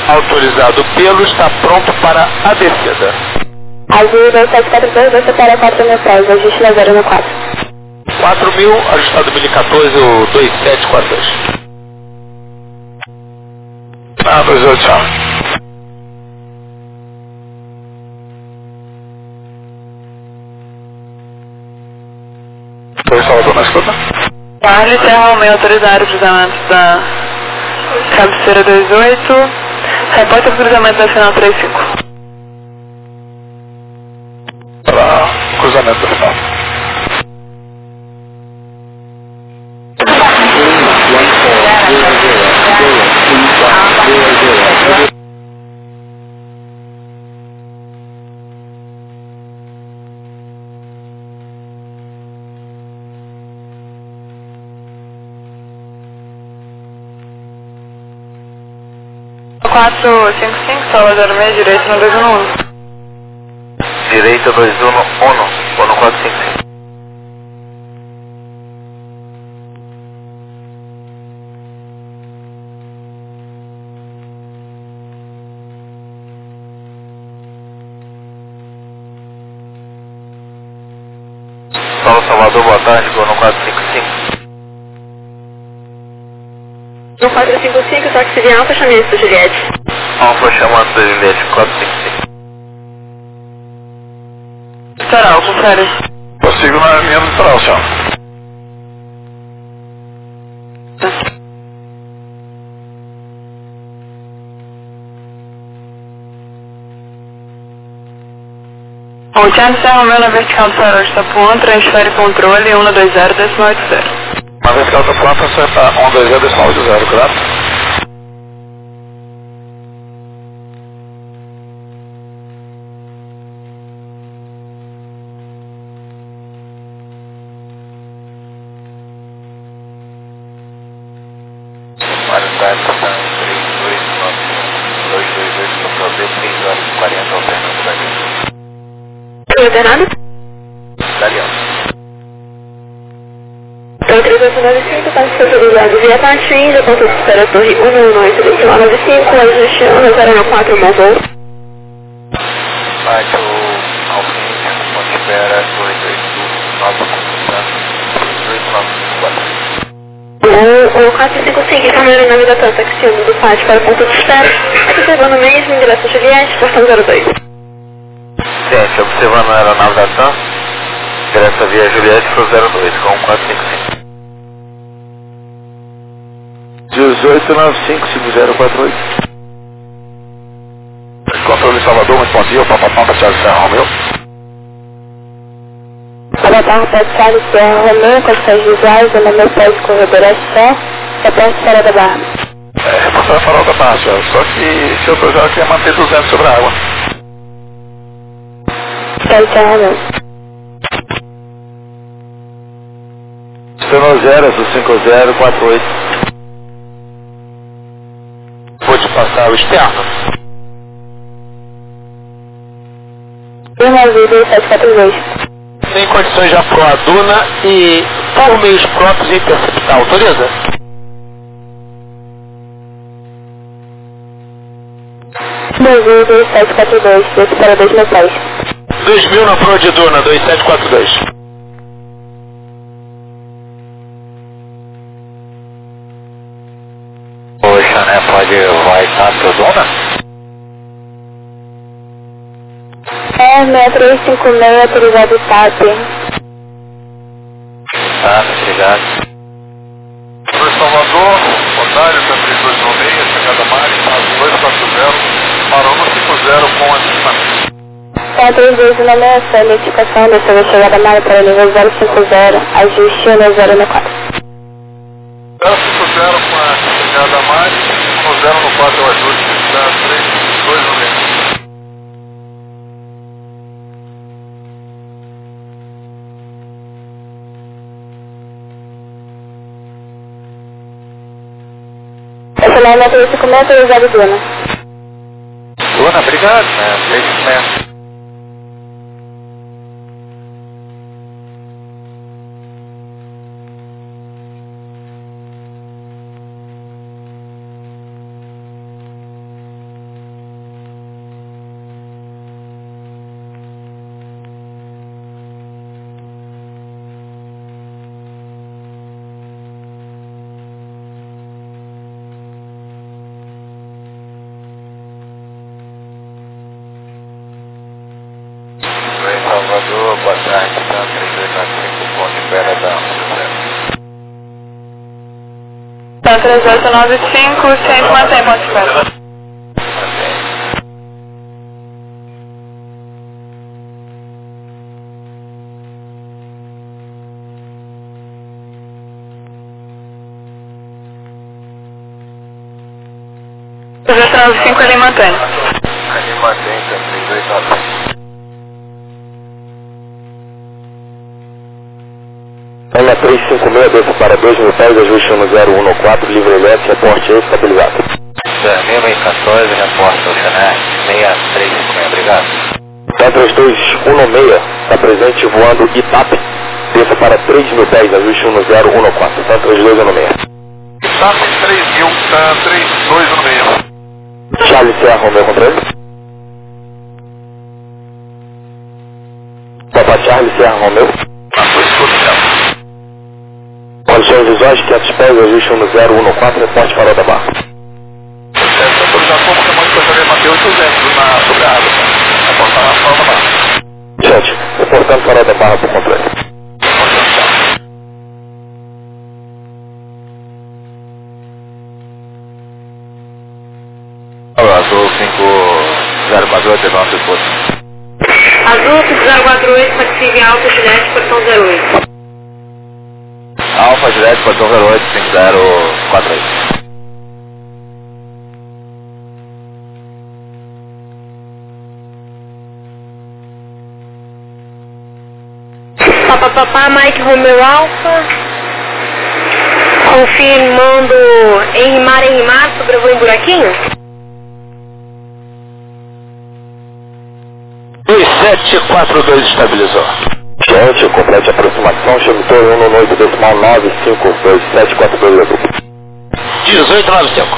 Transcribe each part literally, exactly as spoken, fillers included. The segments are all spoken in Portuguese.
Autorizado pelo, está pronto para a descida. Azul dois sete quatro dois, você para quatro mil pés, ajuste na zero no quatro. quatro mil, ajustado mil e quatorze, o dois sete quatro dois. Ah, dois oito, tchau. Oi, Salvador, na escuta? Charlie, Terra Romeo, autorizar o cruzamento da cabeceira dois oito. Reporta o cruzamento da final três cinco. Para cruzamento da final. quatro cinco cinco, sala zero seis, direito no dois um um. Direita dois um um, ou no quatro cinco cinco. Sala Salvador, boa tarde, ou no quatro cinco cinco. No quatro cinco cinco, só que se vier alfa, chame isso, Juliette. Alfa chamando da Juliette, quatro cinco cinco. Litoral, confere. Consigo na linha do litoral, senhor. O Charlie, Terra Romeo na vertical do farol está ponto, transfere controle um dois zero, decimal oito zero. Na vertical da planta, você está um dois zero, decimal oito zero, correto? Mário Tati, três dois nove dois dois dois, control B, três horas e quarenta, alternando da linha. Alternado? Da aliança. Então, três oito nove cinco, passo estabilizado via taxinha, ponto de espera torre um um oito, decimal nove cinco, ajuste um zero no quatro, bom voo. Bate o Alpine, ponto de espera, dois dois nove cinco oito nove cinco quatro. O, o quatro cinco cinco, câmera na vida tanto, taxiando do pátio para o ponto de espera, observando mesmo, em direção a Juliette, portão zero dois. Gente, observando a aeronave da TAM, direção via Juliette para o zero dois, com quatro cinco cinco. dezoito nove cinco cinco zero quatro oito. Controle Salvador, muito bom dia, o Papapão para Thiago Serra Romeu. Papapão para Thiago Serra Romeu, com as suas visuais, o nome pé de corredor S C, repórter Farol da Barra. É, repórter Farol da Barra, senhor. Só que se eu tô já quer manter duzentos sobre a água. Thiago Serra Romeu. Estando zero, cinco zero quatro oito. Vou te passar o externo. Firma Azul dois sete quatro dois. Tem condições de aproar a duna e por meios próprios interceptar, autoriza? Azul dois sete quatro dois, desce para dois mil pés. dois mil na proa de duna, dois sete quatro dois. Poxa, né? Pode, vai estar pro duna? É, seis três cinco seis, autorizado T A P. Tá, obrigado. Oi, Salvador, Otário, tá três dois nove seis, chegada Mari, passo dois quatro zero, parou no cinco zero com antecipamento. quatro três dois nove seis, notificação da sua chegada Mari para nível zero cinco zero, ajuste um zero no quatro. zero cinco zero com a chegada Mari, um zero no quatro é o ajuste, da três dois nove seis. Essa é a nota cinco seis, autorizado Duna. Duna, obrigado, né? três cinco seis. Salvador, boa tarde, tá? três dois nove cinco, ponto de espera da Tá, três oito nove cinco, sempre mantém ponto de espera. três oito nove cinco, ele mantém. Ali mantém, tá? três dois nove cinco. Ana três cinco seis, desça para dois mil pés, ajuste no zero um quatro, livre elétrico, reporte estabilizado. Zé meia quatorze, reporte Oceanet, seis três cinco seis, obrigado. Então três dois um seis, está presente voando Itap, desça para três mil pés, ajuste no zero um quatro, então três dois um seis. Itap três mil, tá? três dois um seis. Charlie Serra, Romeu controle. Papa Charlie Serra, Romeu. Passou escuro, céu. Condições visuais, quinhentos pés, ajuste no zero um quatro, reporte farol da barra. Essa autorização que a monitoraria Mateus duzentos na sobre a água, tá? Reportar na farol da barra. Gente, reportando farol da barra por controle. Olá, Azul cinco zero quatro oito, nosso esposo. Azul cinco zero quatro oito, participe Alfa Juliette, portão zero oito. Alfa Juliette, portão zero oito, cinco zero quatro oito. Papapá, Mike Romeu Alfa. Confirmando em rimar, em rimar, sobrevoo em buraquinho. dois sete quatro dois estabilizou. Gente, complete a aproximação, chame todo um no oito decimal nove cinco dois sete quatro dois. dezoito nove cinco.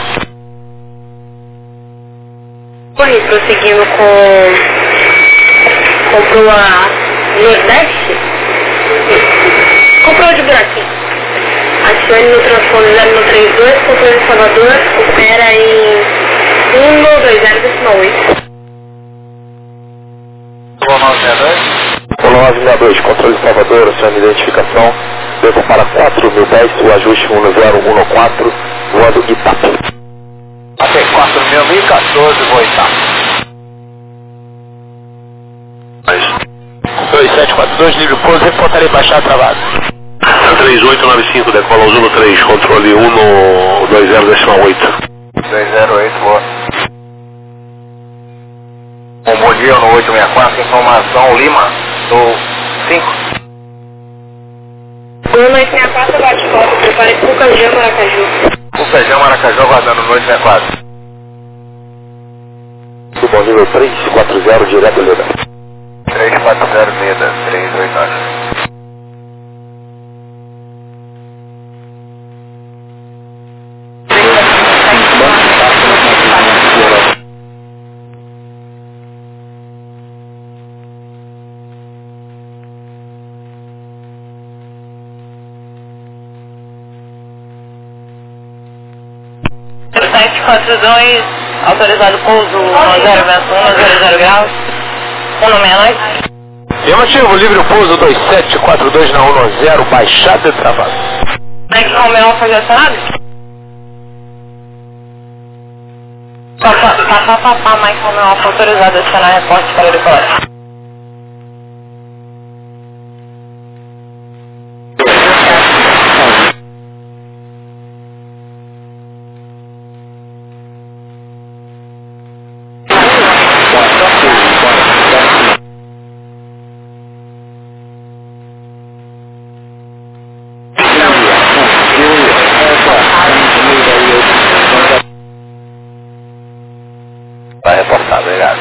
Corre, prosseguindo com... Comprou a Nordeste? Comprou de buraquinho. Adicione no transponder zero um três dois, controle de Salvador, opera em um dois zero decimal oito. nove seis dois. nove seis dois, controle de Salvador, acione identificação, desça para quatro mil pés, o ajuste um zero um quatro, voando Itap. Até quatro mil e quatorze, vou Itap. dois sete quatro dois, livre pouso, reportarei baixar travado. três oito nove cinco, decola Zulu três, controle um dois zero decimal oito. dois zero oito, boa. Um bom dia no oito seis quatro, informação Lima, do cinco. Boa noite, sessenta e quatro, bate foto, prepare Cucajã, Maracaju. O Feijão Maracaju aguardando no oito seis quatro. Do bom nível três quatro zero, direto Leda. três quatro zero, Leda, três oito nove. sete quatro dois, autorizado pouso no zero um, zero zero graus, um no meia-noite. Afirmativo, livre pouso dois sete quatro dois na um zero, baixado e travado. Mike Romeu Alfa já sabe? Papá, papá, Mike Romeu Alfa autorizado a adicionar reporte para o decolagem. Vai reportar, obrigado.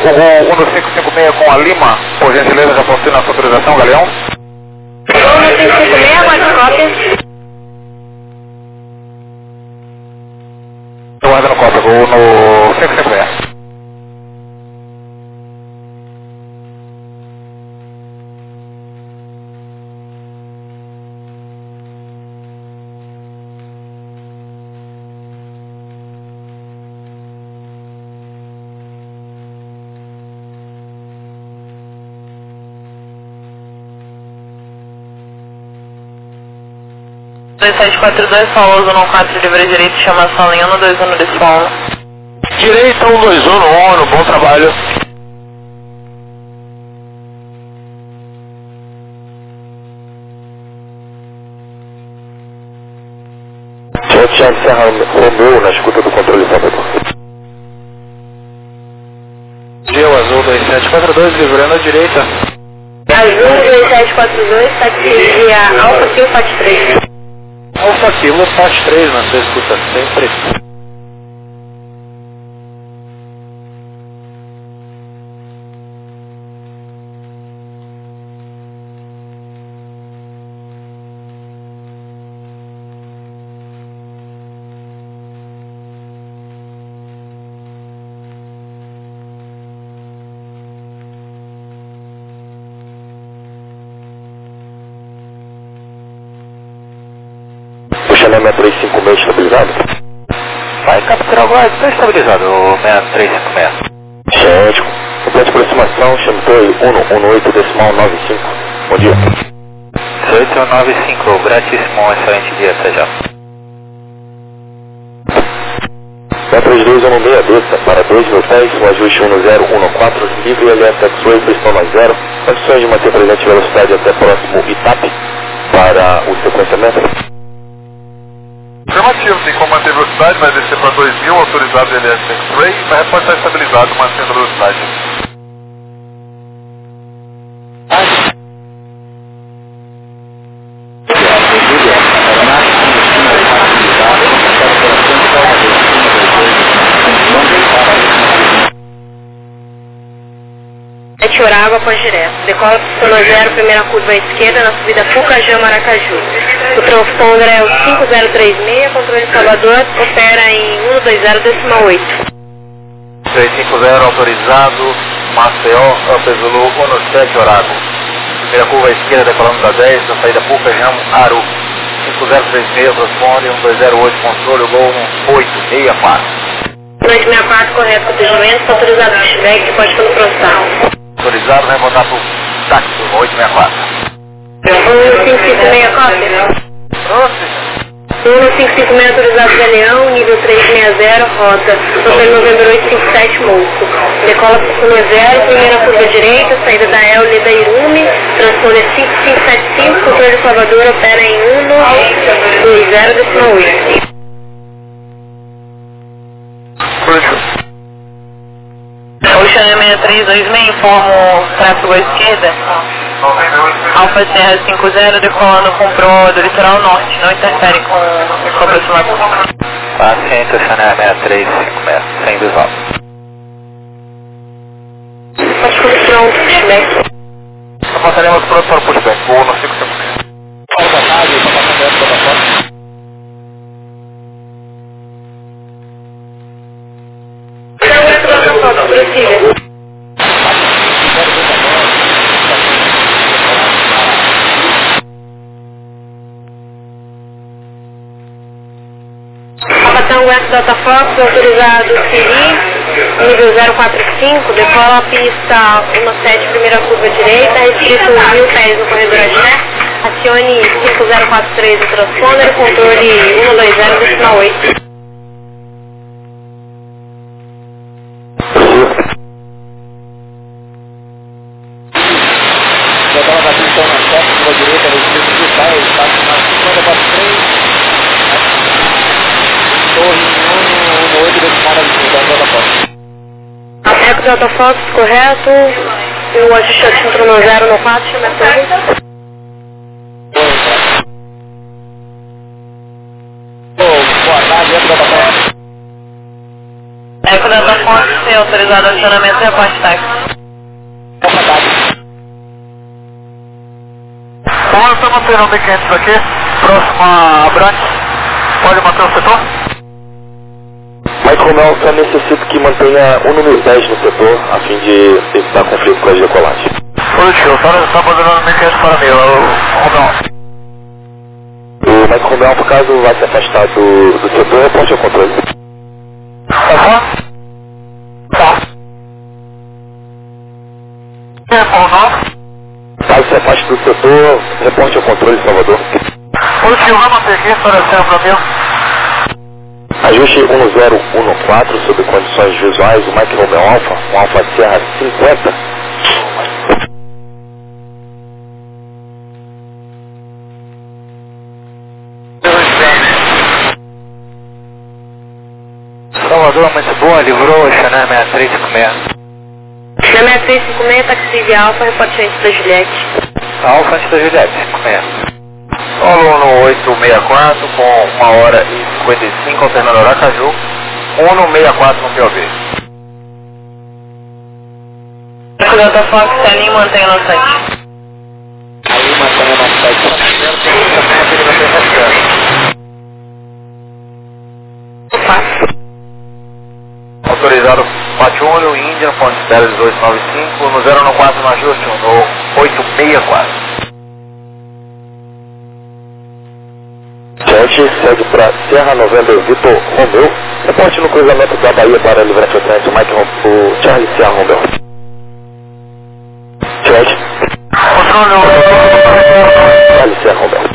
O Gol um cinco cinco seis com a Lima, por gentileza, já possui na sua autorização, Galeão? Gol um cinco cinco seis, aguarde cópia. Aguardando cópia, Gol no cinco cinco seis. dois sete quatro dois, Paulo um quatro, livre direito, chamação linha um dois um desse Paulo. Direita um dois um no ONU, bom trabalho. Tiago Serra Romeu na escuta do controle Salvador. Geo Azul dois sete quatro dois, livrando à direita. Azul dois sete quatro dois, taxia Alfa Kilo F A T três. Alfa Kilo F A T três na sua escuta sempre. Chanel seis cinco seis estabilizado? Vai capturar agora, está estabilizado, o seis três cinco seis. Gente, completa aproximação, Chantoi um um oito decimal nove cinco. Bom dia. oito nove cinco, gratíssimo, excelente dia, até já. três dois um seis, desça para dois mil pés, o ajuste um zero um quatro, livre L S X oito, pressão nove zero, condições de manter presente velocidade até próximo Itap para o sequenciamento. Afirmativo, tem como manter velocidade, vai descer para dois mil, autorizado L S X-Ray, vai reportar estabilizado, mantendo a velocidade. Etioraba após direto. Decola pistona zero, primeira curva à esquerda, na subida Pucajã, Maracaju. O transponder é o cinco zero três seis, controle Salvador, opera em um dois zero decimal oito. três cinco zero, autorizado, Maceió, Upper Zulu, um sete, Orago. Primeira curva à esquerda, decolando da dez, na saída Pucajã, Aru. cinco zero três seis, transponder, um dois zero oito, controle, Gol oito seis quatro. dois sessenta e quatro, correto, protegimento, autorizado pushback, pode ficar no frontal. Autorizado, vai voltar para o táxi, no oito seis quatro. um cinco cinco seis, cópia. um cinco cinco seis, autorizado Galeão, nível trezentos e sessenta, rota, Hotel Novembro oito cinco sete, Mosco. Decola pistona zero, primeira curva direita, saída da El da Irume, transponder cinco cinco sete cinco, controle Salvador, opera em um dois zero decimal oito. O Chanel seis três dois seis, informa o tráfego à esquerda. Alfa Serra cinco zero, decolando com proa do litoral norte, não interfere com, com a aproximação. Paciente, Chanel seis três cinco seis, sem visual. Pode ficar pronto, pushback. Passaremos pronto para o pushback, voo no cinco cinco seis. Boa tarde, estou passando dentro da plataforma. Capitão West Delta Fox, autorizado Siri, nível zero quatro cinco, decola a pista um sete, primeira curva direita, restrito mil pés no corredor adverso, acione cinco zero quatro três o transponder, controle um dois zero decimal oito. Decola da pista um sete, curva direita, restrito mil pés, táxi na cinquenta quatro três, torre um oito decimal nove. Eco Delta Fox, correto. O ajuste de cinturão zero no quatro, chama a torre. Boa tarde, Eco Delta Fox. Eco Delta Fox, autorizado acionamento e reporte táxi. Bom, eu estou mantendo o mil e quinhentos aqui, próximo a Abrantes. Pode manter o setor? Mike Romeo Alfa necessita que mantenha o número dez no setor, a fim de evitar conflito com a decolagem. Positivo, está abandonando o mil e quinhentos para mim, o Romeo. O Mike Romeo Alfa, caso vá se afastar do, do setor, reporte ao controle. Tá bom? Tá. É, Romeo. Caso se afaste do setor, reporte ao controle, Salvador. Positivo, vai manter aqui, estabelecendo para mim. Ajuste um zero um quatro sob condições visuais, o Mike Romeo Alfa, um Alfa Sierra cinquenta. Salvador, muito boa, livrou, Chanel seis três cinco seis. Chanel três cinco seis, taxi de Alfa, reporte antes da Juliette. Alfa antes da Juliette, cinco seis. Aluno oito seis quatro com uma hora e cinquenta e cinco, alternando Aracaju, um seis quatro no P O V. Delta Fox, Salim, mantenha no site. Aí mantenha no site. Autorizado Patiolho, Índia, Ponte Stella dezoito noventa e cinco, no zero um quatro no ajuste, no oito seis quatro. Gente, segue para Serra November Vitor Romeu. Reporte no cruzamento da Bahia para livrar o trânsito, Mike Rom- o Charlie Serra Romeu. Gente. Charlie Serra Romeu.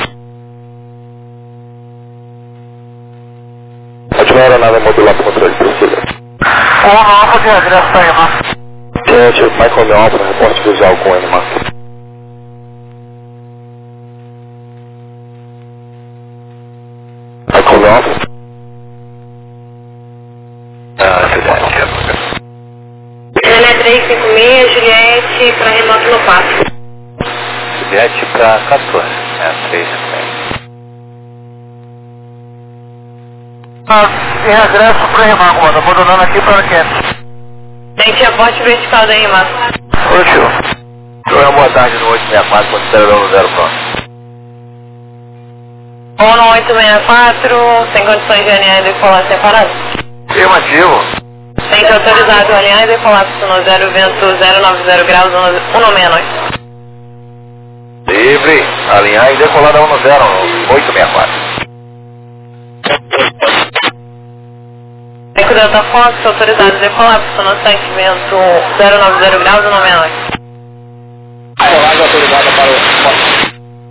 Última aeronave modular para controle, prossiga. Olá, Alfa de regresso para Emma. Gente, Mike Romeu Alfa, reporte visual com N M A C. Mike Romeu Alfa. Ah, cidade. Chanel três cinco seis, Juliette, para remoto no quatro. Juliette para quatorze, né? três cinco seis. Ah, em regresso para Emma, comando, abandonando aqui para quinhentos. Gente, reporte vertical da Emma. Positivo. Uma boa tarde no oito seis quatro, considerando o zero pronto. um no oito seis quatro, sem condições de alinhar e decolar separado. Afirmativo. Gente, autorizado alinhar e decolar no zero vento zero nove zero graus, um no meia noite. Livre, alinhar e decolar da um no zero, oito seis quatro. Eco Delta Fox, autorizado decolar no site vento zero nove zero graus, um no meia noite. Colagem autorizada para o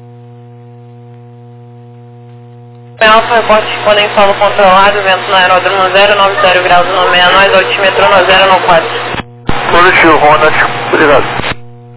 Alfa, reporte disponem solo controlado, vento no aeródromo zero nove zero graus, um no meia noite, altímetro no zero no quatro. Positivo, Ronald. Obrigado.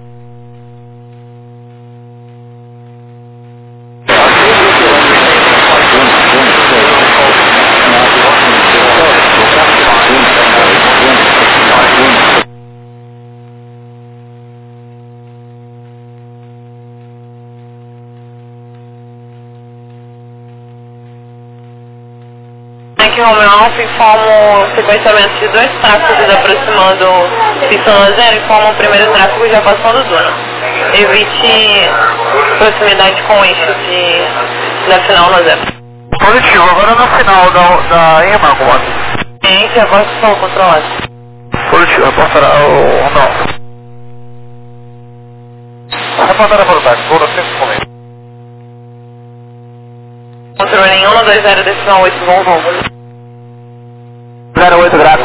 Aqui Romeo Alfa informa o sequenciamento de dois tráfegos aproximando pista zero, informa o primeiro tráfego já passando Duna. Evite proximidade com o eixo de, da final no zero. Positivo, agora no final da, da Emma, comando. Gente, agora que são controlados. Positivo, reportará o não. Reportará para o táxi, vou dar cinco comigo. Controle em um no dois zero decimal oito, vão, vão. zero oito, grato.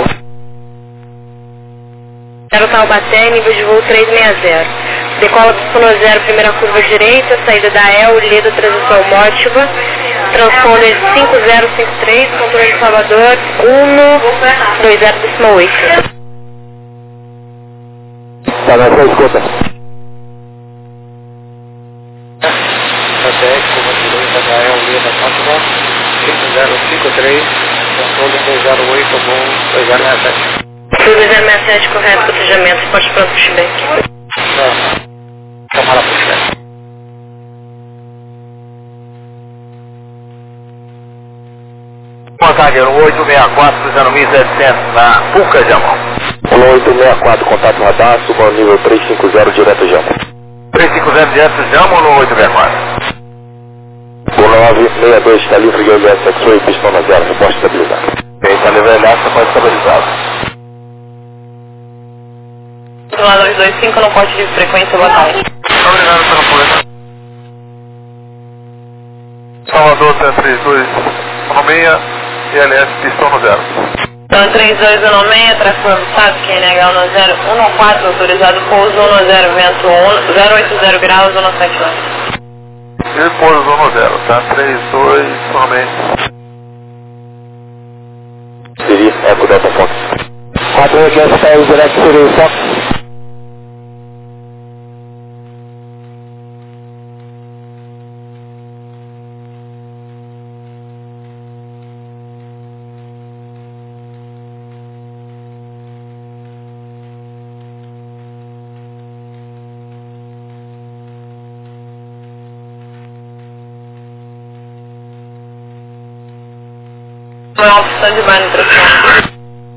Quero Taubaté, nível de voo três seis zero. Decola do zero, primeira curva direita, saída da E L, Leda, transição Mótiva. Transponder cinco zero cinco três, controle de Salvador, um dois zero decimal oito. Tá, na sua escuta. Até curva direita da E L, Leda, Mótiva. cinco zero cinco três, controle dois zero oito, voo dois zero seis sete. dois zero seis sete, correto, cotejamento, pode pronto, pushback. Não. Tomara pushback. Cargueiro um oito seis quatro, cruzando mil e setecentos na Puca, Jamão. um oito seis quatro, contato radar, suba ao nível trezentos e cinquenta direto Jamo. trezentos e cinquenta direto Jamo no oito seis quatro. um nove seis dois, está livre, L S X-Ray, pistão na zero, suporte estabilizado. Bem, está livre, L S, suporte estabilizado. Lá dois dois cinco no porte de frequência, boa tarde. Obrigado pela polícia. Salvador, três dois um seis e L S, pistão no zero. Então, três dois um seis, tráfego avançado, Q N H um zero um quatro, autorizado pouso um zero, vento zero oito zero graus, um sete nove. E pouso um zero, tá? três dois um seis. Siri, Eco Delta Fox. quatro oito S T, direct Siri, Fox. Foi uma opção de banho para o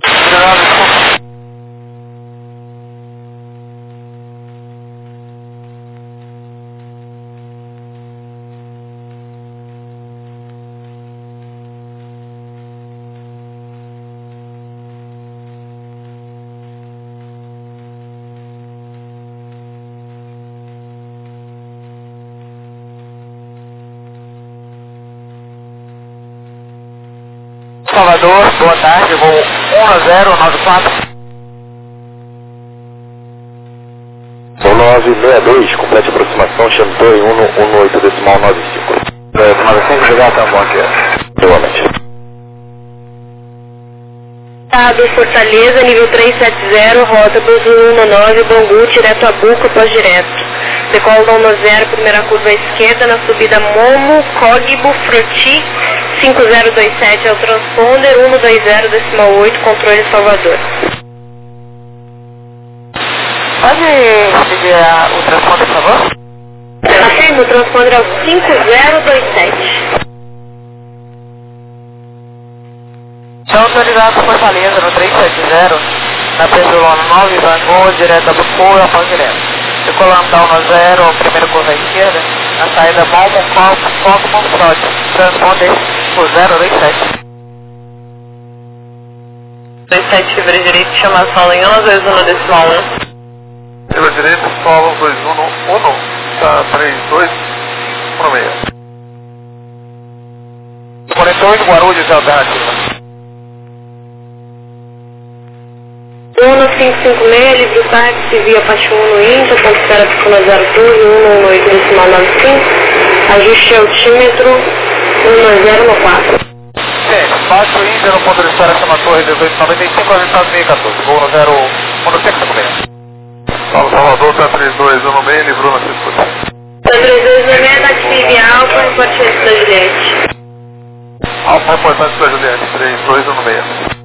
Salvador, boa tarde, voo um zero nove quatro. um nove seis dois, complete aproximação, Chantoi um oito decimal nove cinco. nove cinco, jogar tá bom aqui. Igualmente. Estado Fortaleza, nível trezentos e setenta, rota Buzul um nove, Bangu, direto a Buca, pós-direto. Decola da um zero, primeira curva à esquerda, na subida Momo, Cógibo, Froti, cinco zero dois sete é o transponder, um dois zero decimal oito, controle Salvador. Pode pedir a, o transponder, por favor? Afirmo, o transponder é o cinco zero dois sete. Então, autorizado Fortaleza no trezentos e setenta, na Pesolona nove, Bangu, direto a Bucu, após direto. Decolando da um zero, primeiro curva à esquerda, na saída Malmo, Copo, Foco, Monfrode, transponder cinco zero dois sete. dois sete, fibra direito, chama solo em um dois um decimal um. Fibra direito, solo dois um um, tá três dois um seis. quarenta e oito, Guarulhos, alternativa. um cinco cinco seis, livre táxi, via Paixão no Índia, ponto espera Picuna zero dois, um um oito decimal nove cinco, ajuste altímetro um zero quatro. Sim, baixo Índia no ponto de espera chama Torre dezoito noventa e cinco, ajustados mil e quatorze, voo no zero um cinco cinco seis. Salvador, tá três dois um seis, livrou na circulação. Tá três dois um seis, taxi Alfa, importante da Juliette. Alfa, importante da Juliette, três dois um seis.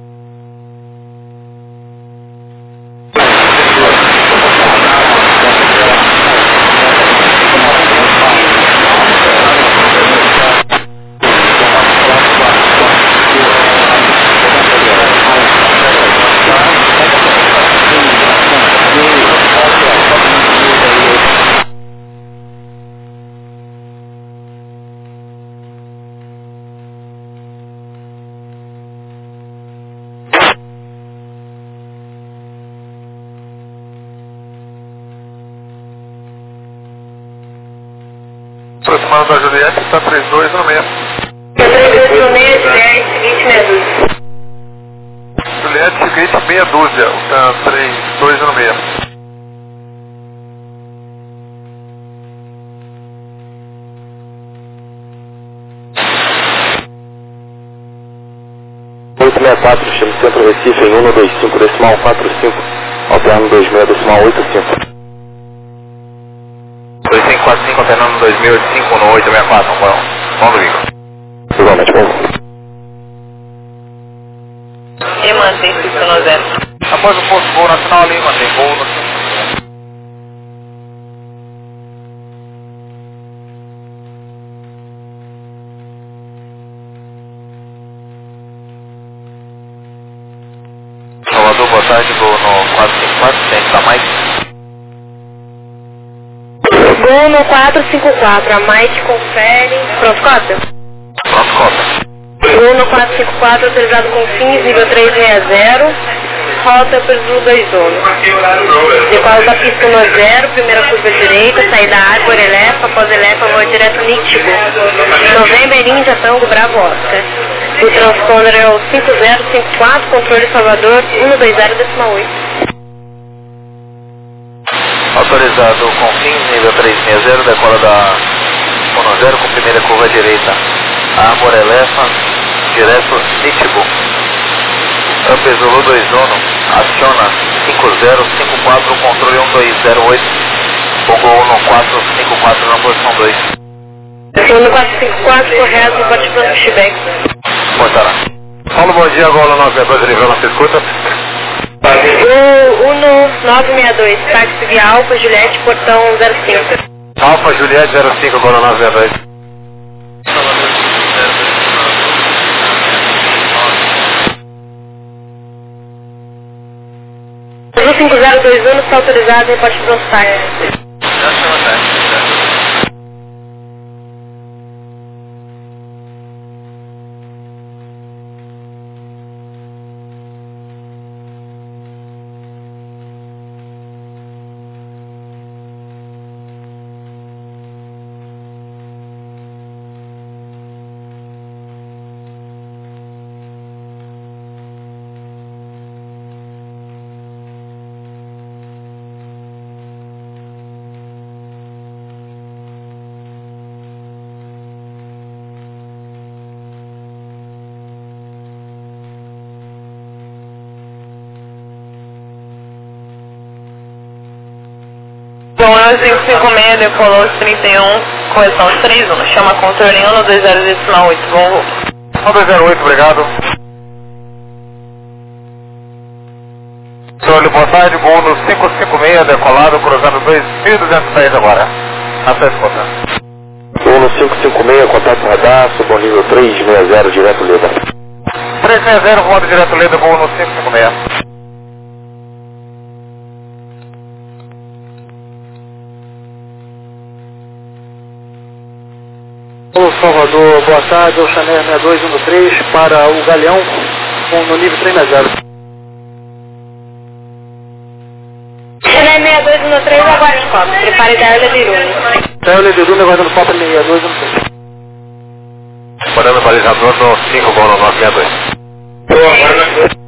Aproximando da Juliette, está três dois um seis. três dois um seis, Juliette, seguinte meia dúzia. Juliette, seguinte meia dúzia, está três dois um seis. oito seis quatro, chama Centro Recife em um dois cinco decimal quatro cinco, alternando dois seis decimal oito cinco. dois cinco quatro cinco, alternando dois mil e oitenta e cinco no oito seis quatro, bom, bom domingo. Igualmente, bom. E mantém cinco no zero. Após o posto voo nacional ali, mantém voo no quatrocentos, a mais. Gol no quatro cinco quatro, a Mike confere. Pronto, cota? Pronto, cota. Gol no quatro cinco quatro, autorizado com fins, nível trezentos e sessenta, rota pelo dois zonas. Decola da pista no zero, primeira curva direita, saída água, Elefa, após Elefa, voa direto nítido. Novembro, Índia, Tango, Bravo, Oscar. O transponder é o cinco zero cinco quatro, controle Salvador, cento e vinte, decimal oito. Autorizado com fins, nível trezentos e sessenta, decola da Mono zero com primeira curva direita. Amor Elefa, direto Nítibo. Up Zulu dois Zono, aciona cinco zero cinco quatro, controle um dois zero oito. Fogou no quatro cinco quatro na posição dois. No quatro cinco quatro, correto, bate pronto, feedback. Mortará. Paulo, bom dia, Golo nove seis dois, nível, você escuta? O Uno nove seis dois, táxi via Alfa, Juliette, portão zero cinco. Alfa, Juliette zero cinco, Golo nove seis dois. O cinco zero dois Uno está autorizado e pode pronto, táxi. Então, é o cinco cinco seis, decolou trinta e um, correção três um, chama controle um dois zero decimal oito, voo. um dois zero oito, obrigado. Senhor, boa tarde, voo no cinco cinco seis, decolado, cruzando dois mil e duzentos pés agora. Acesso, contato. Voo no cinco cinco seis, contato radar, subo ao nível trezentos e sessenta, direto Leda. trezentos e sessenta, roda direto Leda, voo no cinco cinco seis. Ô Salvador, boa tarde, o Chanel seis dois um três para o Galeão com, no nível trezentos e sessenta. Chanel seis dois um três, aguarde copo, prepare da Euler de Irune. Da Euler de Irune, aguardando o Papa seis dois um três. Parando o balizador no cinco, Golo nove seis dois. Boa,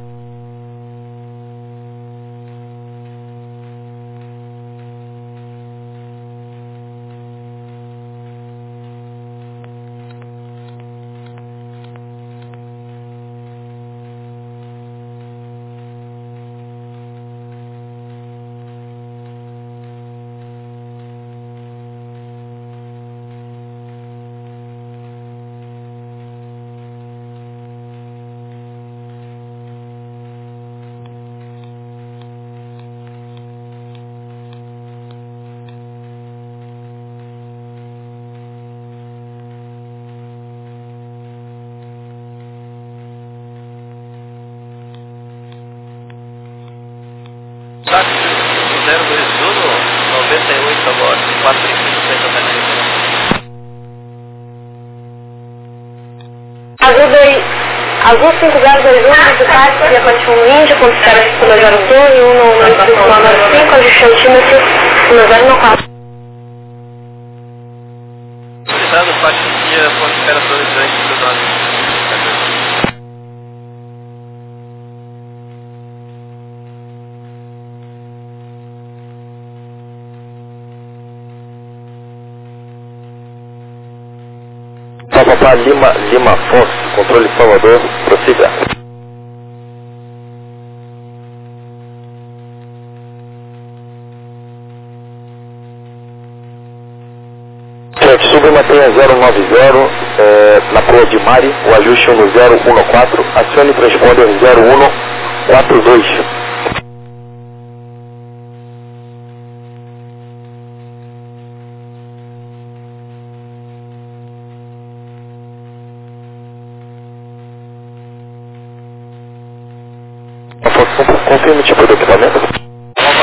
zero dois Zuno, noventa e oito agora, quatro cinco seis Azul dois, Azul cinco zero dois um, do táxi via Patifon Índia, quando espera a segunda zero turno, e um no cinco nove cinco, ajustando o tímetro, no zero no quatro. Utilizado o faixa dia, quando espera a provisão do nove. Papapá Lima, Lima Fox, controle Salvador, prossiga. Gente, sube e mantenha zero nove zero, é, na proa de Mari, o ajuste um zero um quatro, acione transponder zero um quatro dois. Confirme o tipo de equipamento.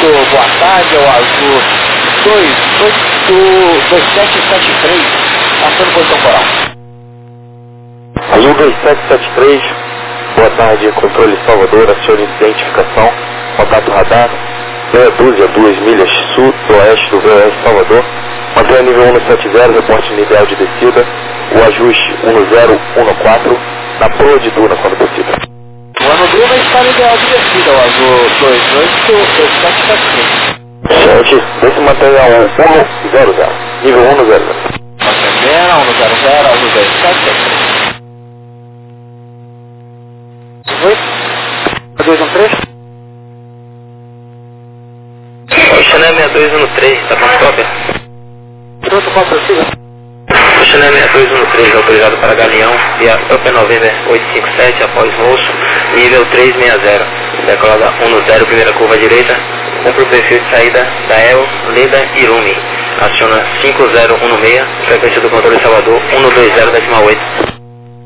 Muito boa tarde, é o Azul dois oito dois sete sete três, passando posição coral. Azul dois sete sete três, boa tarde, controle Salvador, acione identificação, contato radar, meia dúzia, duas milhas sul do oeste do V O S Salvador, mantenha nível um sete zero, reporte no ideal de descida, o ajuste um zero um quatro, na proa de Duna, quando possível. O ano Duna está no ideal de descida, o Azul dois oito dois sete sete três. Gente, vê se mantenha um um zero zero, nível um zero zero. Mantendo um zero zero, Azul dois sete sete três. Oi? dois um três? O Chanel seis dois um três, está com cópia? Pronto, qual precisa? O Chanel seis dois um três, autorizado para Galeão, via Upper November oitocentos e cinquenta e sete, após moço, nível trezentos e sessenta. Decolada um zero, primeira curva direita, cumpre o perfil de saída da E O, Leda e Rumi. Aciona cinco zero um seis, frequência do controle Salvador cento e vinte decimal oito.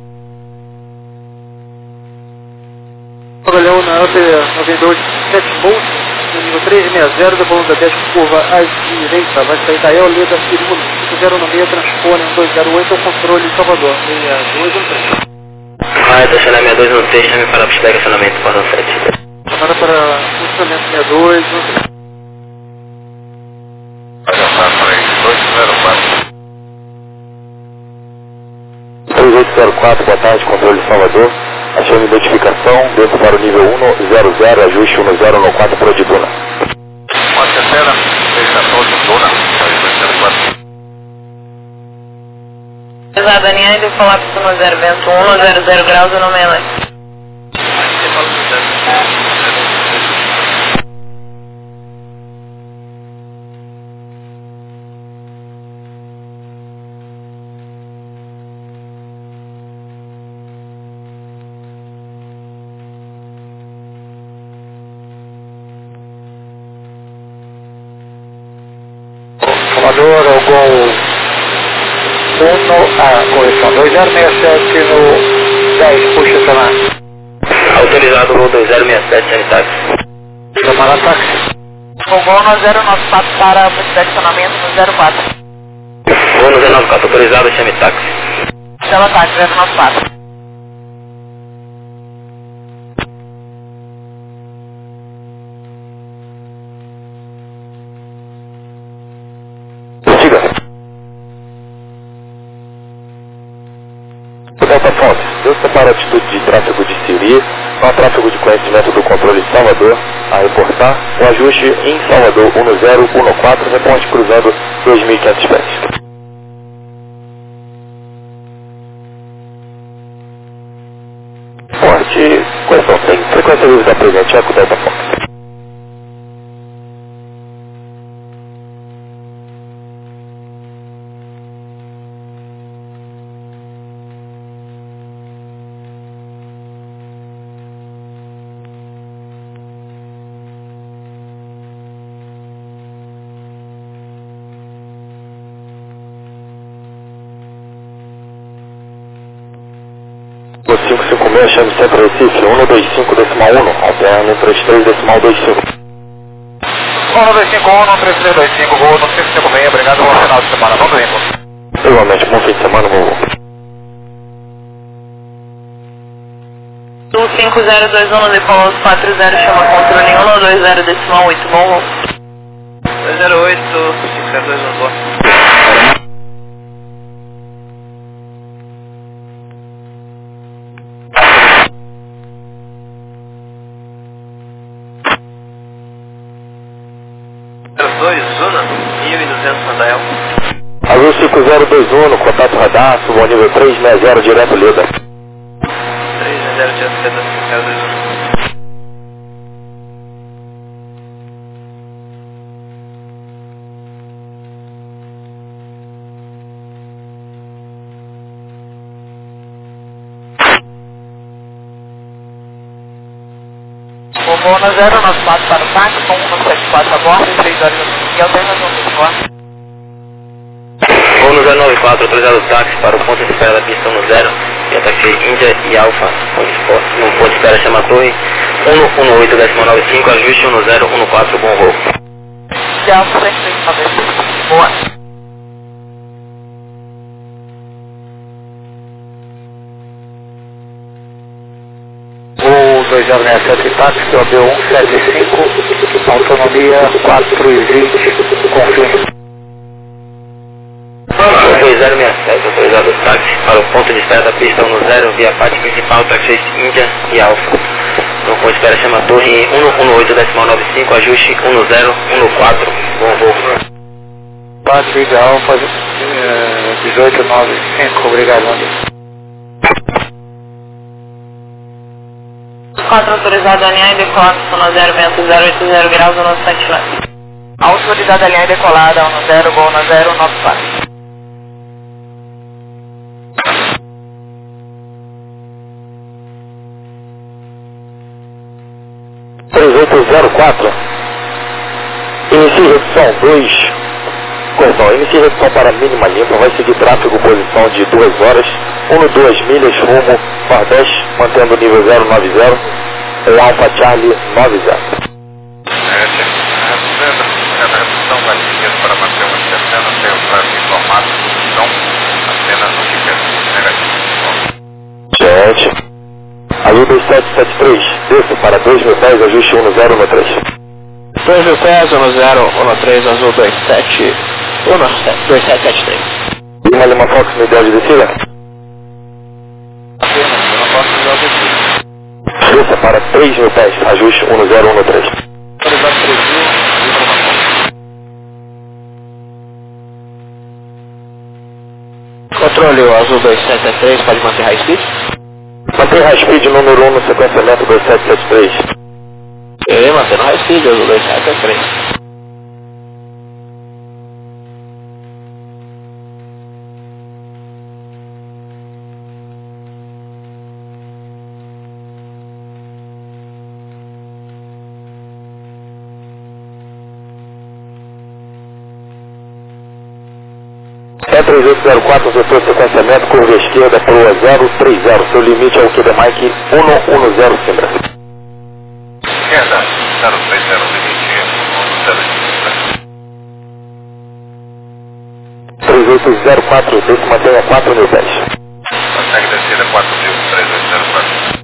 Galeão na Upper November oitocentos e sete moço, no nível trezentos e sessenta, decolando da dez curva à direita, vai sair da E O, Leda e Rumi. cinco zero um seis, transpone um dois zero oito, ao controle Salvador, seis dois um três. Correto, Chanel seis dois um três, chame para a pista de estacionamento, portão sete. Agora para funcionamento seis dois um três. três oito zero quatro, boa tarde, controle Salvador, acione identificação, desça para o nível um zero zero, ajuste um zero um quatro, proa de Duna. Pesado, Daniel, ele falar para o zero vento um zero zero graus e não me lembro. Salvador, ao gol um, a correção, dois zero seis sete no dez, puxa chamar. Autorizado o dois zero seis sete, chame táxi. Chamar a táxi. O gol no zero nove quatro para a pista de estacionamento no zero quatro. Voo no zero nove quatro, autorizado, chame táxi. Chama táxi, zero nove quatro. Diga. Delta Fontes, Deus para a atitude de tráfego de Siri, não há tráfego de conhecimento do controle Salvador, a reportar, o ajuste em Salvador um zero um quatro, reporte cruzando dois mil e quinhentos pés. Forte, correção sem frequência livre da presente, eco Delta Fontes. cinco cinco seis, chame Centro Recife, um dois cinco decimal um, alterno trinta e três decimal vinte e cinco. um dois cinco um, três três dois cinco, voo no cinco cinco seis, obrigado, bom final de semana, vamos limpo. Igualmente, bom fim de semana, vovô. Do cinco zero dois um, decolou quatro zero, chama controle um dois zero decimal oito, bom voo. dois zero oito, cinco zero dois um, boa. dois, Zona, mil e duzentos Mandael. Azul cinco zero dois um, no contato radar, subo ao nível três seis zero, direto Leda. três zero direto Leda, cinco zero dois um. O voo no zero nove quatro para o táxi, com um sete quatro a bordo, três horas e alternação do voar. Voo no zero nove quatro, autorizado o táxi para o ponto de espera da pista um zero, e ataque Índia e Alfa, no ponto de espera chama Torre um um oito decimal noventa e cinco, ajuste um zero um quatro, bom voo. de Alfa perfeito, talvez. Boa. O dois zero seis sete táxi, O B um sete cinco, autonomia quatro e vinte, confirme. dois zero seis sete, autorizado o táxi para o ponto de espera da pista um zero, via parte principal, táxi Índia e Alfa. No ponto de espera chama Torre um um oito nove cinco, ajuste um zero um quatro, bom voo. Táxi de Alfa, dezoito noventa e cinco, obrigado, André. quatro autorizado a alinhar e decolar no zero, vento zero oito zero graus, no nosso sete. Autorizado a alinhar e decolada, um zero, gol no zero nove quatro. três oito zero quatro, inicie redução dois, correção, inicie redução para mínima limpa, vai seguir tráfego posição de duas horas, um duas milhas rumo Nordeste, mantendo o nível zero nove zero, o Alfa Charlie nove zero. Essa redução vai seguir para manter uma centena, tem o tráfego informado, então apenas um ticket negativo. Gente, Azul dois sete sete três, desço para dois mil pés, ajuste um zero um três. dois mil pés, um zero um três, Azul dois sete dois sete sete três. Lima Lima Fox, no ideal de descida. Desça para três mil pés, ajuste um zero um três. Controle o Azul dois sete sete três, pode manter high speed? Mantém high speed número um no sequenciamento dois sete sete três. Ok, mantendo high speed, Azul dois sete sete três. É três oito zero quatro, setor sequenciamento, curva esquerda, proa zero três zero, seu limite é o Q D Mike um um zero Simbra. Esquerda, zero três zero, limite um zero cinco. três oito zero quatro, desce mantenha quatro mil pés. Consegue descer a quatro mil, três oito zero quatro.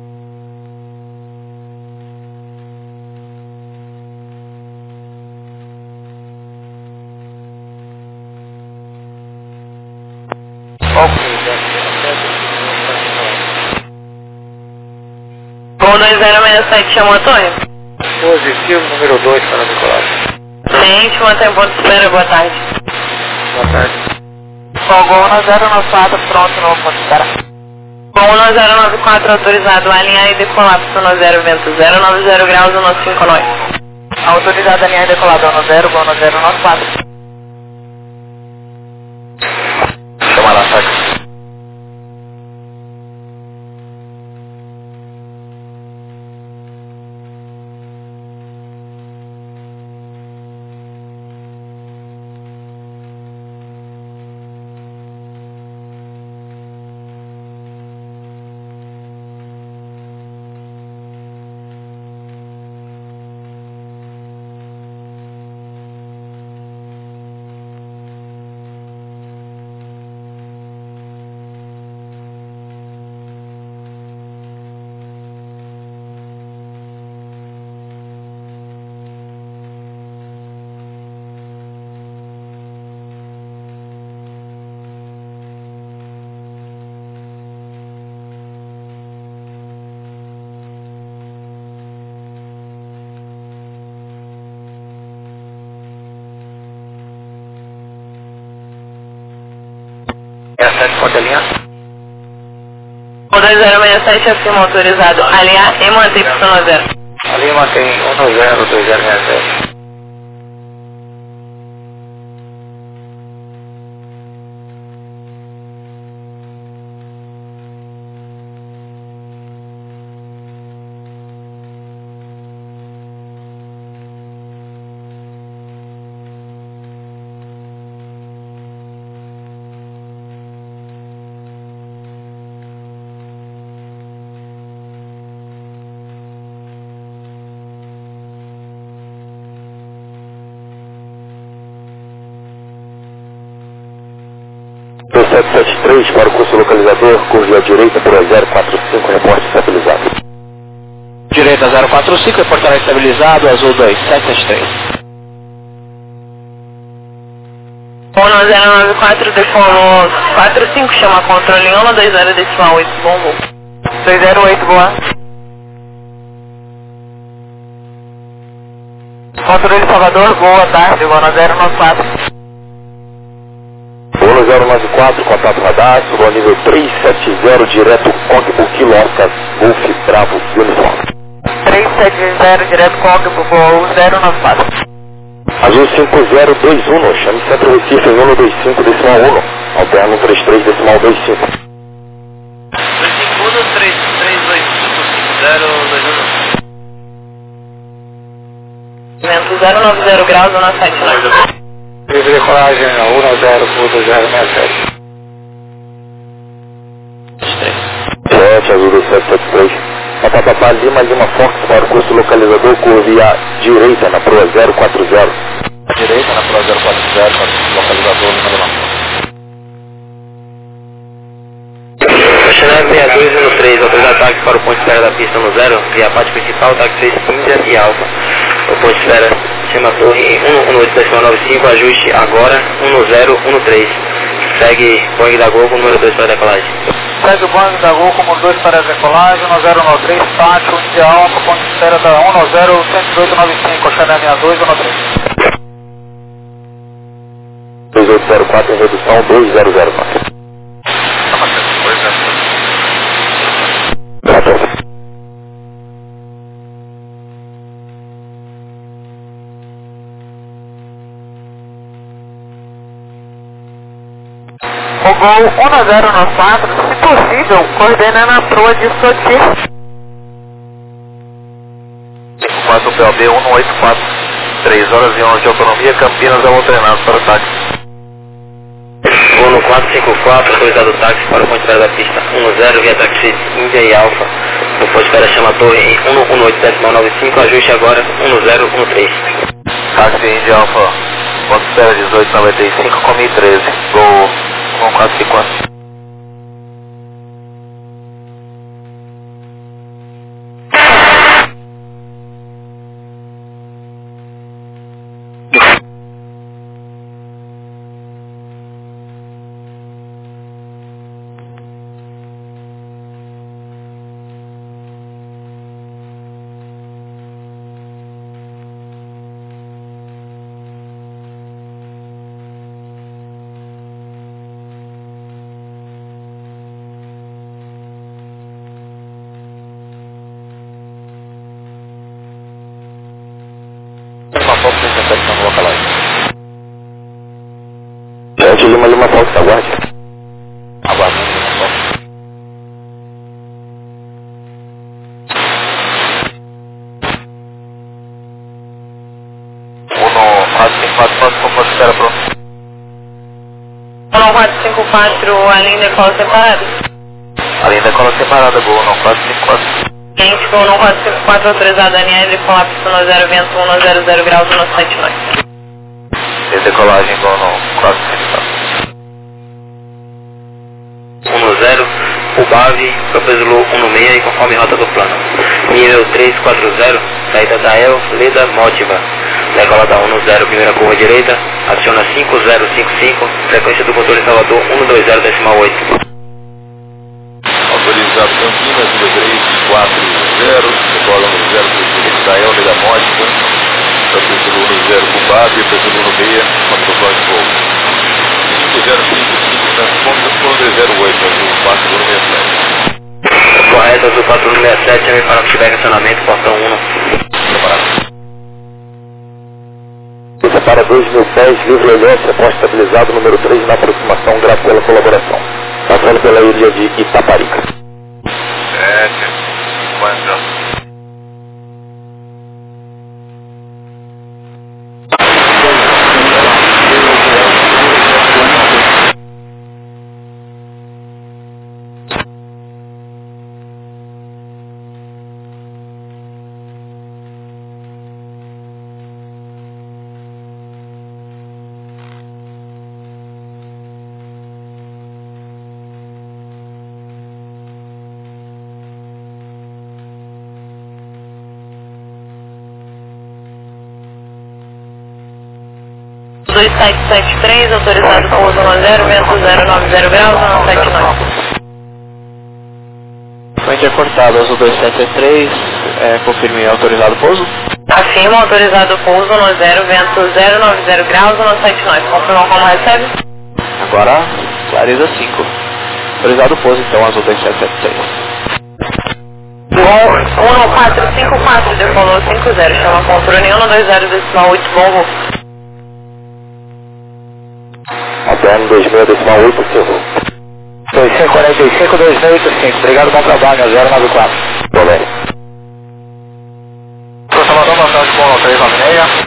Gol dois zero seis sete, chamou Antônio? Positivo, número dois para decolagem. Ciente, mantém ponto de espera, boa tarde. Boa tarde. Gol Gol no zero nove quatro, pronto, no ponto de espera. Gol no zero nove quatro, autorizado a alinhar e decolar no zero, vento zero nove zero graus, no cinco nove. Autorizado a alinhar e decolar no zero, Gol no zero nove quatro. Chama na saca. Pode alinhar? O dois zero seis sete afirma autorizado a alinhar e manter Y zero. Ali mantém um zero dois zero seis sete. sete sete três para o curso localizador, curva à direita por zero quatro cinco, reporte estabilizado. Direita zero quatro cinco, reportará estabilizado, azul dois sete sete três. um zero nove quatro, decolo quatro cinco, chama controle um dois zero decimal oito, bom voo. dois zero oito, boa. Controle Salvador, boa tarde, um zero nove quatro. um zero nove quatro, contato radar, suba ao nível trezentos e setenta, direto Cogbo, Kilo Oscar, Golf, Bravo, uniforme. trezentos e setenta, direto Cogbo, voo zero nove quatro. Azul cinco zero dois um, chame Centro Recife em um dois cinco decimal um, alterno trinta e três decimal vinte e cinco. dois cinco um, três três dois cinco, cinco zero dois um. Vento zero nove zero graus, zona sete nove. Livre decolagem um zero ponto zero seis sete. sete, Azul dois sete sete três. Papapá, Lima, Lima, Fox para o curso localizador, curva à direita na proa zero quatro zero. À direita na proa zero quatro zero, para o localizador, Lima Lima. Chanel seis dois um três, autorizado táxi para o ponto de espera da pista no zero, via a parte principal, táxi seis Índia e Alfa. O ponto de espera chama torre um um oito decimal nove cinco, ajuste agora um zero um três. Segue Boeing da Gol com número dois para decolagem. Segue o Boeing da Gol como dois para a decolagem, um zero nove três, tátil, Índia Alfa, ponto de espera da um zero um oito nove cinco, Chanel sessenta e dois um três. dois oito zero quatro em redução dois zero zero quatro. O Gol um zero nove quatro, se possível, coordena na proa de Soti. quatro P O B um oito quatro, três horas e onze de autonomia, Campinas é o treinado para o táxi. Voo no quatro cinco quatro, autorizado táxi para o ponto de espera da pista um zero, via táxi Índia e Alfa. O ponto de espera chama torre um um oito decimal nove cinco, ajuste agora um zero um três. Táxi Índia Alfa, ponto de espera dezoito noventa e cinco, comi treze, gol um quatro cinco quatro. sete Lima Lima Fox, aguarde. Aguarde, Lima Fox. Uno quatro cinco quatro, quatro, como você espera pronto? um quatro cinco quatro, a linha decola separada. A linha decola separada, gol um quatro cinco quatro. Cliente com um quatro cinco quatro, autorizado N L, colapso no zero, vento um zero zero graus, no sete nove. E decolagem gol um quatro cinco quatro. um zero, o B A V, Campos Zulu um seis e conforme rota do plano. Nível três quatro zero, saída da El, Leda, Motiva. Decola da um zero, primeira curva direita, adiciona cinco zero cinco cinco, frequência do controle Salvador um dois zero decimal oito. Autorizado Campinas, nível três quatro zero, decola no zero três da El, Leda, Motiva. Campos Zulu um zero, o B A V, Campos Zulu um seis, controle de voo. cinco zero cinco cinco, transponda por dois zero oito, azul quatro um seis sete. Correto, azul quatro um seis sete, chame para que tiver estacionamento, portão um. Preparado. Para dois mil pés, livre L S, reposto estabilizado, número três na aproximação, grato pela colaboração. Passando pela ilha de Itaparica. sete, quatro. dois sete sete três, autorizado pouso um zero, vento zero nove zero graus, um sete nove. Frente é cortado, azul dois sete sete três, é, confirme autorizado pouso. Afirma, autorizado pouso um zero, vento zero nove zero graus, um sete nove. Confirma como recebe? Agora, Clareza cinco. Autorizado pouso, então, azul dois sete sete três. um quatro cinco quatro, decolou cinco zero, chama controle um dois zero decimal oito, Volvo. A T M dois seis decimal oito, Silvio. dois cinco quatro cinco, dois seis oito cinco, obrigado, bom trabalho, zero nove quatro. Bolé. Salvador, passagem com três nove seis.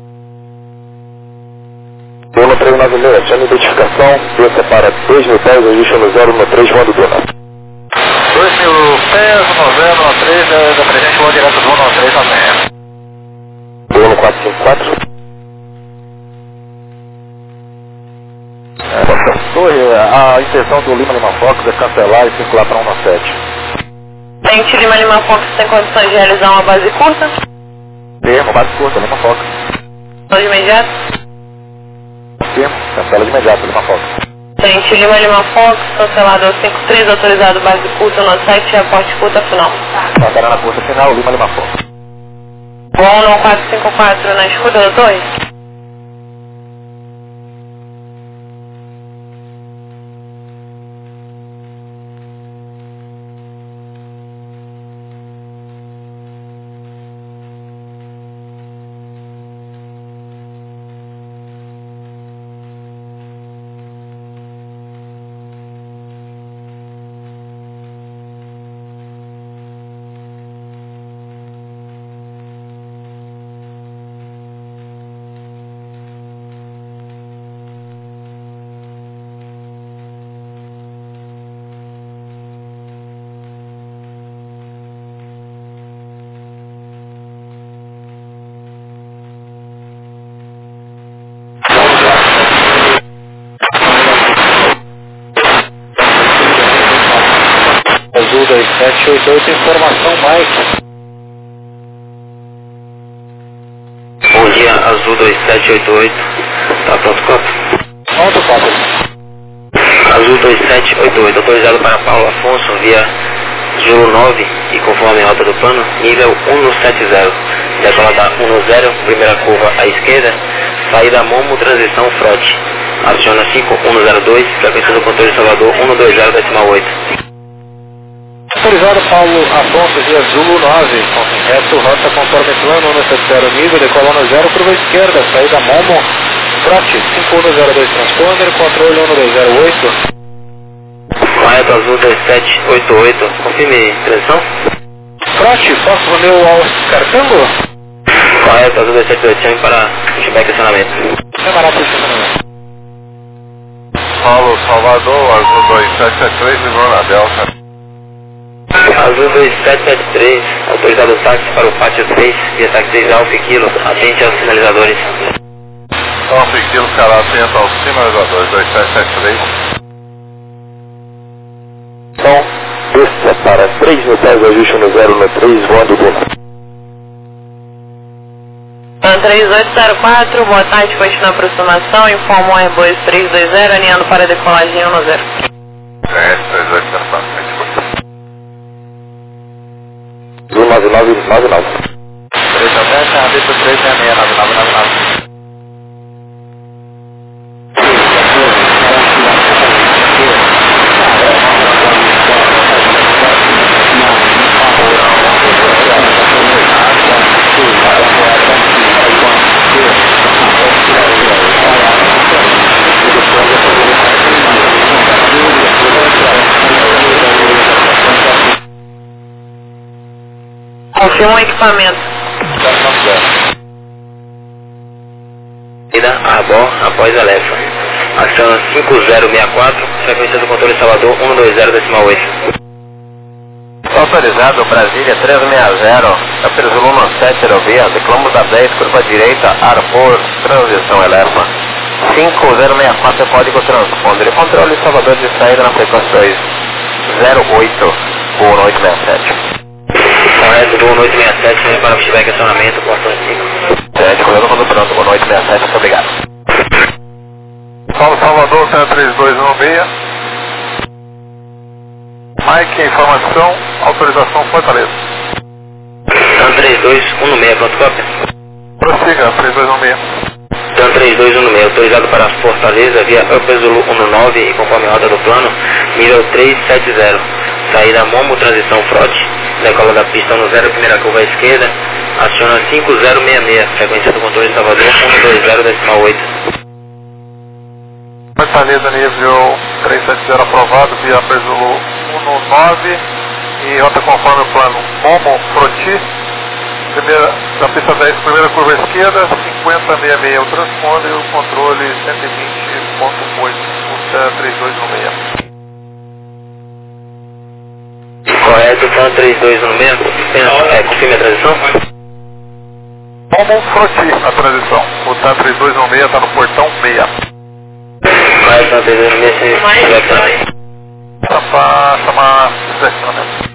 um três nove seis, chama identificação, desça para dois mil pés, ajuste no zero um três, voando Duna. dois mil pés, um zero um três, da presente, voa direto do um três nove seis. um quatro cinco quatro. Torre, a intenção do Lima Lima Fox é cancelar e circular para um sete. Tente Lima Lima Fox tem condições de realizar uma base curta? Termo, base curta, Lima Fox. De imediato? Termo, cancela de imediato, Lima Fox. Tente Lima Lima Fox, cancelado ao cinco três, autorizado base curta no sete, aporte curta final. Passará na curta final, Lima Lima Fox. Bom, no quatro cinco quatro na escuta da torre? Azul dois sete oito oito, informação Mike. Bom dia, Azul dois sete oito oito. Tá pronto, copo? Pronto, copo. Azul dois sete oito oito, autorizado para Paulo Afonso, via Zulu nove e conforme a rota do plano, nível um sete zero. Decolada um zero, primeira curva à esquerda, saída Momo, transição Frote. Aciona cinco um zero dois, frequência do controle Salvador um dois zero decimal oito. Autorizado Paulo Afonso via Zulu nove, reto rota conforme plano um sete zero nível, decolando zero, curva esquerda, saída Momo, Frote, cinco um zero dois transponder, controle um dois zero oito. Correto, Azul dois sete oito oito, confirme transição? Frote, posso o meu Oscar Tango? Correto, Azul dois sete oito, chame para feedback acionamento. Chamará para estacionamento. Paulo Salvador, Azul dois sete sete três, livrou na Delta. Azul dois sete sete três, autorizado o táxi para o pátio seis, via táxi seis Alfa Kilo, atente aos sinalizadores. Alfa Kilo, ficará atento aos sinalizadores, dois sete sete três. Então, desça para três mil pés, ajuste no zero um três, voando Duna. três oito zero quatro, boa tarde, continua a aproximação, informa o Airbus três dois zero, alinhando para a decolagem um zero. É, três oito zero quatro. Zulu nove nove nove nove. três sete sete, três seis seis nove nove nove nove. Confirma o equipamento. Ida Arbor após Elefa. Aciona cinco zero seis quatro, frequência do controle Salvador um dois zero decimal oito. Autorizado Brasília três seis zero, Capri Zulu sete aerovia, declamo da dez, curva direita, Arbor, transição Elefa. cinco zero seis quatro, código transponder, controle Salvador de saída na frequência zero oito, voo oito seis sete. Correto, voo oito seis sete, chame para feedback acionamento, portão cinco. Certo, colocando quando pronto, voo oito seis sete, muito obrigado. Paulo Salvador, cento e trinta e dois no seis. Mike, informação, autorização Fortaleza. Dan três dois um no seis, pronto, cópia. Prossiga, três dois um seis. Dan três dois um no seis, autorizado para Fortaleza via Upper Zulu um no nove e conforme a rota do plano, nível três sete zero. Saída Momo, transição Frote, decola da pista no zero, primeira curva à esquerda, aciona cinco zero seis seis, frequência do controle de Salvador um dois zero decimal oito. Fortaleza nível três sete zero aprovado via Upper Zulu um no nove e rota conforme o plano Momo, Froti, primeira, da pista dez, primeira curva à esquerda, cinquenta seis seis o transponder e o controle cento e vinte ponto oito, pulsa três dois um seis. Correto, Dan três dois um seis, é, confirme a transição? Momo, Froti, a transição. O TAN três dois um seis está no portão seis. Correto, Dan três dois um seis, sem selecionamento. Tá para chamar selecionamento.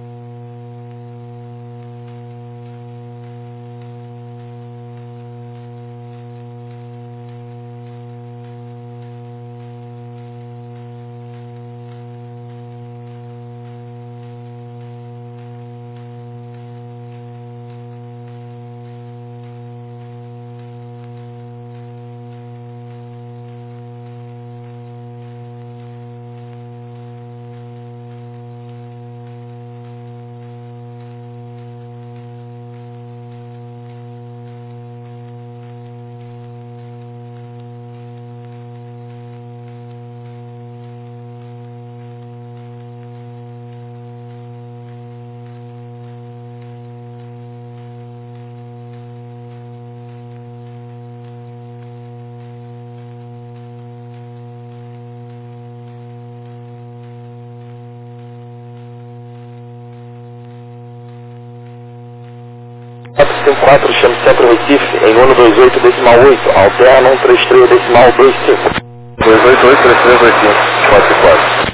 quatro, chame Centro Recife, em um dois oito decimal oito, alterna um três três decimal dois cinco. dois oito oito, três três dois cinco, quatro quatro.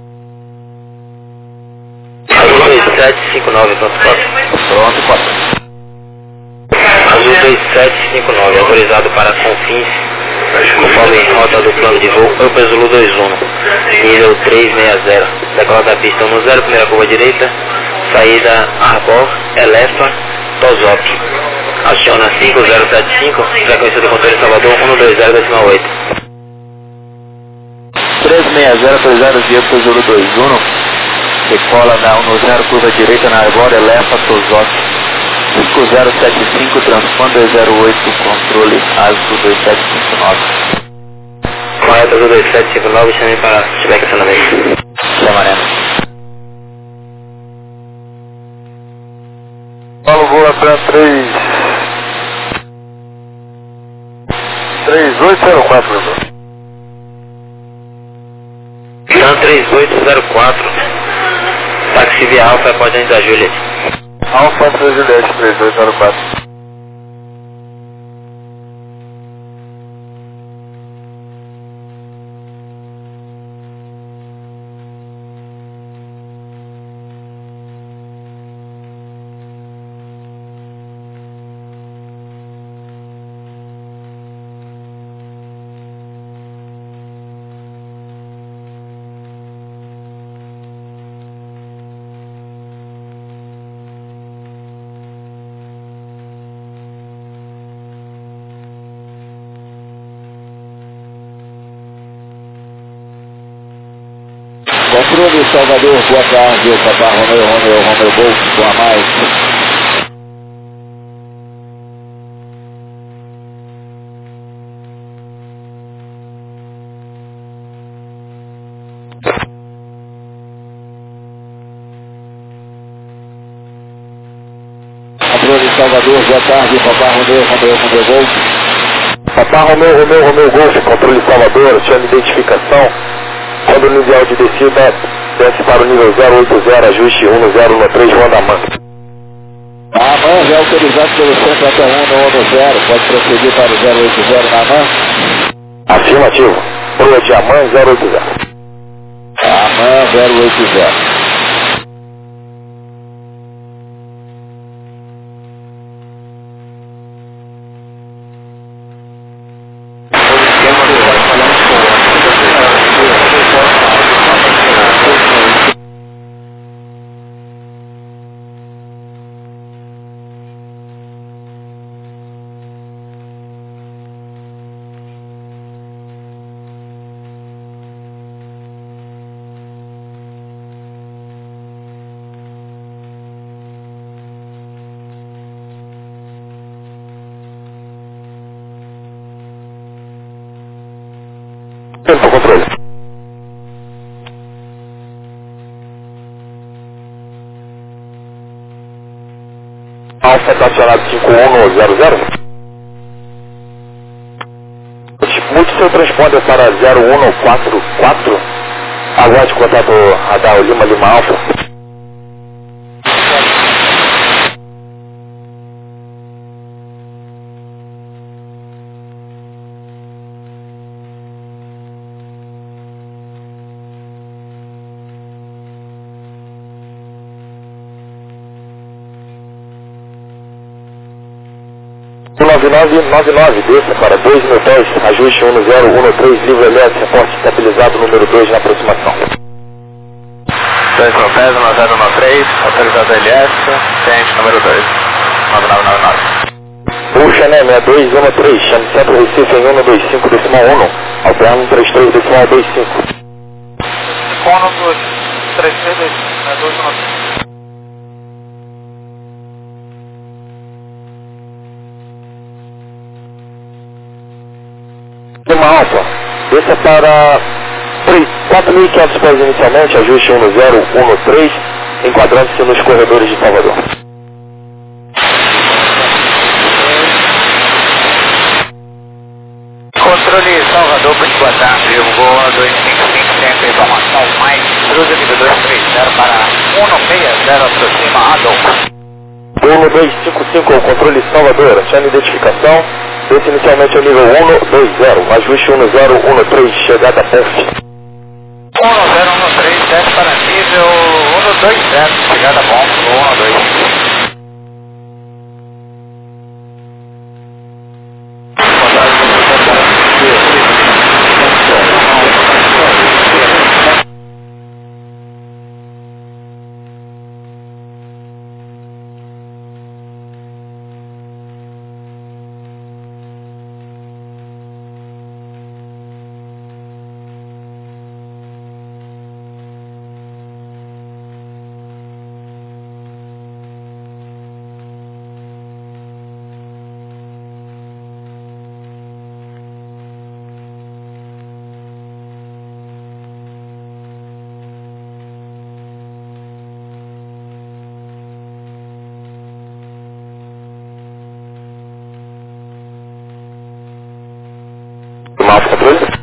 Azul dois sete cinco nove, pronto, quatro. Pronto, quatro. Azul dois sete cinco nove, autorizado para Confins, conforme rota do plano de voo, Upper Zulu dois um, nível três seis zero, decola da pista um no zero, primeira curva direita, saída Arbor, Elefa, Tosop. Aciona cinco zero sete cinco, frequência do controle de Salvador um dois zero decimal oito. três seis zero, autorizado via Upper Zulu dois um, decola na um no zero, curva direita na Arbor, Elefa, Tosop. cinco zero sete cinco, transponder zero oito, controle Azul dois sete cinco nove. Correto, Azul dois sete cinco nove, chame para selecionamento. Chamaremos. Paulo Voa Plan três três oito zero quatro, meu. Dan três oito zero quatro, táxi via Alfa, pode da Juliet. Alfa três Juliette três oito zero quatro. Controle Salvador, boa tarde, eu Papá Romeu, Romeu, Romeu Golf, com a mais. Controle Salvador, boa tarde, Papá Romeu, Romeu, Romeu Golf. Papá Romeu, Romeu, Romeu Golf, controle Salvador, chama identificação. Quando o nível de descida desce para o nível zero oito zero, ajuste um zero no três, Rua da Man. A AMAN já autorizado pelo centro até um no zero, pode prosseguir para o zero oito zero na AMAN? Afirmativo. Proa de AMAN zero oito zero. AMAN zero oito zero. Tempo controle. Alfa está acionado cinco um zero zero. Mude seu transponder para zero um quatro quatro. Aguarde contato radar Lima Lima Alfa. nove nove nove nove, desça para dois mil pés, ajuste um zero um três, livre elétrico, reporte estabilizado número dois na aproximação. dois mil pés, um zero um três, autorizado L S, cliente número dois, nove nove nove nove. Bucha, né, seis dois um três, chame centro Recife em um dois cinco decimal um, alterno três três decimal dois cinco. Fono dos três três dois um três. Lima Alfa, desça para quatro mil e quinhentos pés inicialmente, ajuste um zero um três, enquadrando-se nos corredores de Salvador. Controle Salvador, muito boa tarde, eu vou a dois cinco cinco, tem informação mais, cruza nível dois três zero para um seis zero, aproxima Adolfo. um dois cinco cinco, controle Salvador, achando identificação, desce inicialmente ao nível um dois zero, ajuste um zero um três, chegada P U F. um zero um três, desce para nível um dois zero, chegada P U F, um dois. Alfa controle.